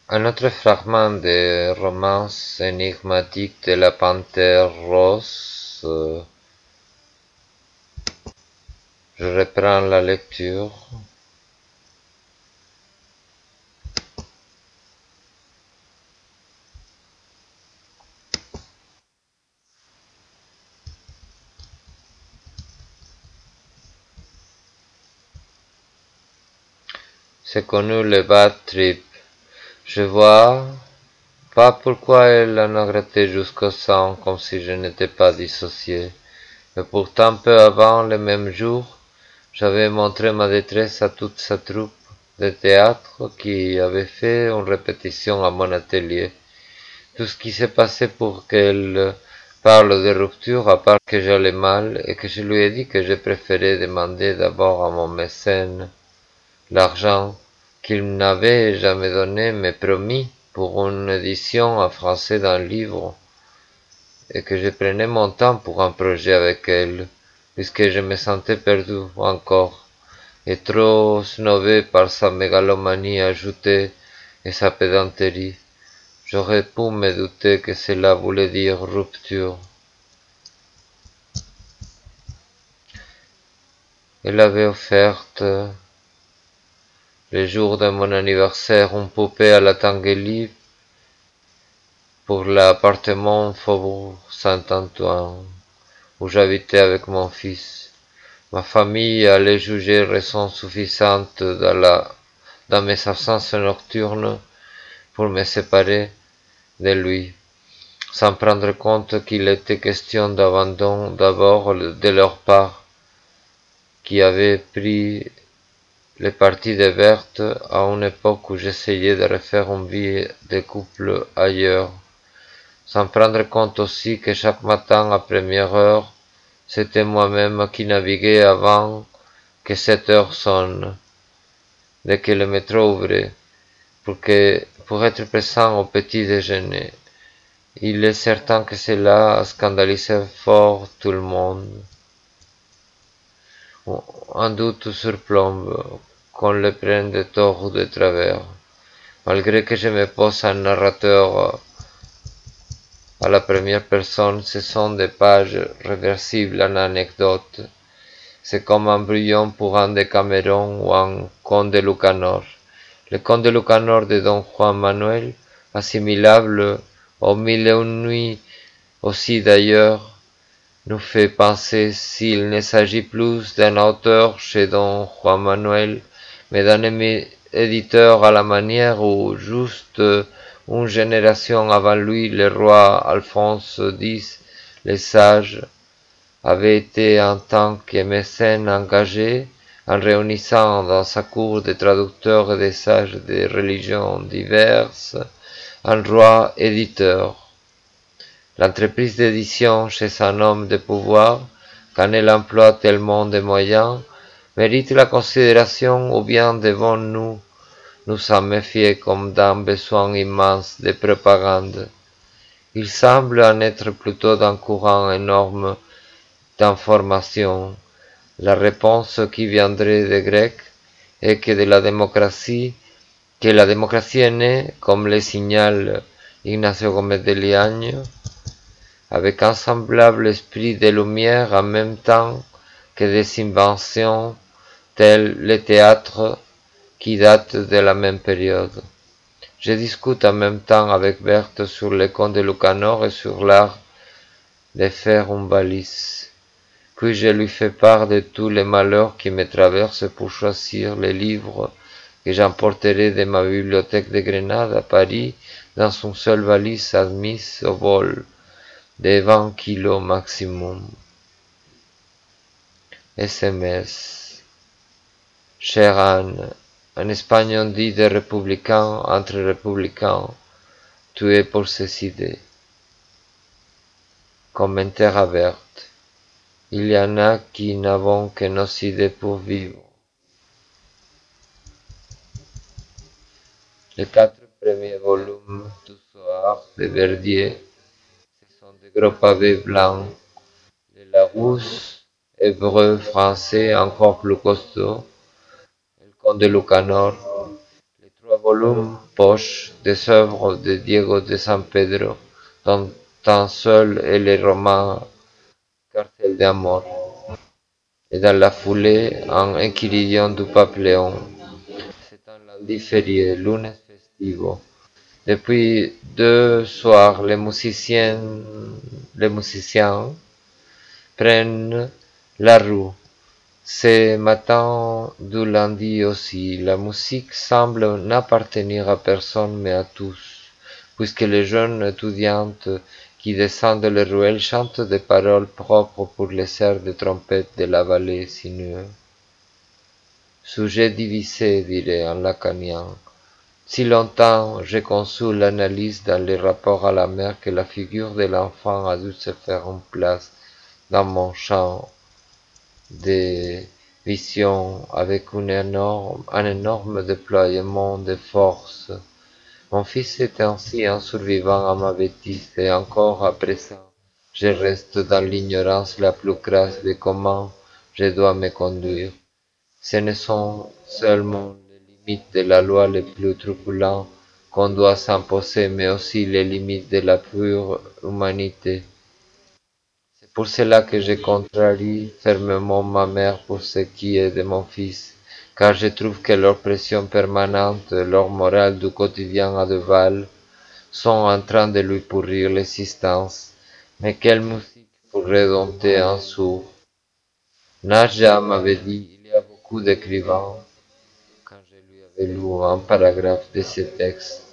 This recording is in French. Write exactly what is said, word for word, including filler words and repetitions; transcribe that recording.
Un autre fragment de romance énigmatique de la Panthère rose. euh, Je reprends la lecture. C'est connu le bad trip. Je vois pas pourquoi elle en a gratté jusqu'au sang comme si je n'étais pas dissocié. Mais pourtant, peu avant, le même jour, j'avais montré ma détresse à toute sa troupe de théâtre qui avait fait une répétition à mon atelier. Tout ce qui s'est passé pour qu'elle parle de rupture, à part que j'allais mal et que je lui ai dit que je préférais demander d'abord à mon mécène l'argent qu'il n'avait jamais donné mais promis pour une édition en français d'un livre et que je prenais mon temps pour un projet avec elle, puisque je me sentais perdu encore et trop snobé par sa mégalomanie ajoutée et sa pédanterie. J'aurais pu me douter que cela voulait dire rupture. Elle avait offert, le jour de mon anniversaire, une poupée à la Tanguely pour l'appartement Faubourg Saint-Antoine, où j'habitais avec mon fils. Ma famille allait juger raison suffisante dans, la, dans mes absences nocturnes pour me séparer de lui, sans prendre compte qu'il était question d'abandon d'abord de leur part, qui avait pris le parti de Berthe à une époque où j'essayais de refaire une vie de couple ailleurs, sans prendre compte aussi que chaque matin à première heure, c'était moi-même qui naviguais avant que cette heure sonne, dès que le métro ouvrait, pour, que, pour être présent au petit déjeuner. Il est certain que cela a scandalisé fort tout le monde. Un doute surplombe, qu'on le prenne de tort ou de travers. Malgré que je me pose un narrateur à la première personne, ce sont des pages réversibles en anecdotes. C'est comme un brouillon pour un Décameron ou un Conte de Lucanor. Le Conte de Lucanor de Don Juan Manuel, assimilable aux Mille et une nuits aussi d'ailleurs, nous fait penser s'il ne s'agit plus d'un auteur chez Don Juan Manuel, mais d'un éditeur à la manière où, juste une génération avant lui, le roi Alphonse X, le sage, avait été en tant que mécène engagé en réunissant dans sa cour des traducteurs et des sages de religions diverses, un roi éditeur. L'entreprise d'édition chez un homme de pouvoir, quand elle emploie tellement de moyens, mérite la considération ou bien devons-nous nous en méfier comme d'un besoin immense de propagande. Il semble en être plutôt d'un courant énorme d'information. La réponse qui viendrait des Grecs est que de la démocratie, que la démocratie est née, comme le signale Ignacio Gómez de Liagne, avec un semblable esprit de lumière en même temps que des inventions telles le théâtre qui datent de la même période. Je discute en même temps avec Berthe sur le conte de Lucanor et sur l'art de faire une valise. Puis je lui fais part de tous les malheurs qui me traversent pour choisir les livres que j'emporterai de ma bibliothèque de Grenade à Paris dans une seule valise admise au vol de vingt kilos maximum. S M S. Chère Anne, en Espagne on dit des républicains entre républicains, tu es pour ces idées. Commentaire à Berthe. Il y en a qui n'avons que nos idées pour vivre. Les quatre premiers volumes du soir de Verdier, ce sont des gros pavés blancs. Le Larousse, hébreu français encore plus costaud. Le conte de Lucanor. Les trois volume poche des œuvres de Diego de San Pedro, dont un seul est le roman Cartel d'amour, et dans la foulée, un Enchiridion du pape Léon. C'est un lundi férié, lunes festivo. Depuis deux soirs, les musiciens, les musiciens prennent la rue. Ce matin du lundi aussi, la musique semble n'appartenir à personne mais à tous, puisque les jeunes étudiantes qui descendent les ruelles chantent des paroles propres pour les airs de trompette de la vallée sinueuse. Sujet divisé, dirait un lacanien. Si longtemps j'ai conçu l'analyse dans les rapports à la mer que la figure de l'enfant a dû se faire une place dans mon champ de vision avec une énorme, un énorme déploiement de force. Mon fils est ainsi un survivant à ma bêtise et encore à présent, je reste dans l'ignorance la plus crasse de comment je dois me conduire. Ce ne sont seulement les limites de la loi les plus truculentes qu'on doit s'imposer, mais aussi les limites de la pure humanité. C'est pour cela que je contrarie fermement ma mère pour ce qui est de mon fils, car je trouve que leur pression permanente, leur morale du quotidien à Deval, sont en train de lui pourrir l'existence. Mais quelle musique pourrait dompter un sourd? Naja m'avait dit, il y a beaucoup d'écrivains, quand je lui avais lu un paragraphe de ce texte.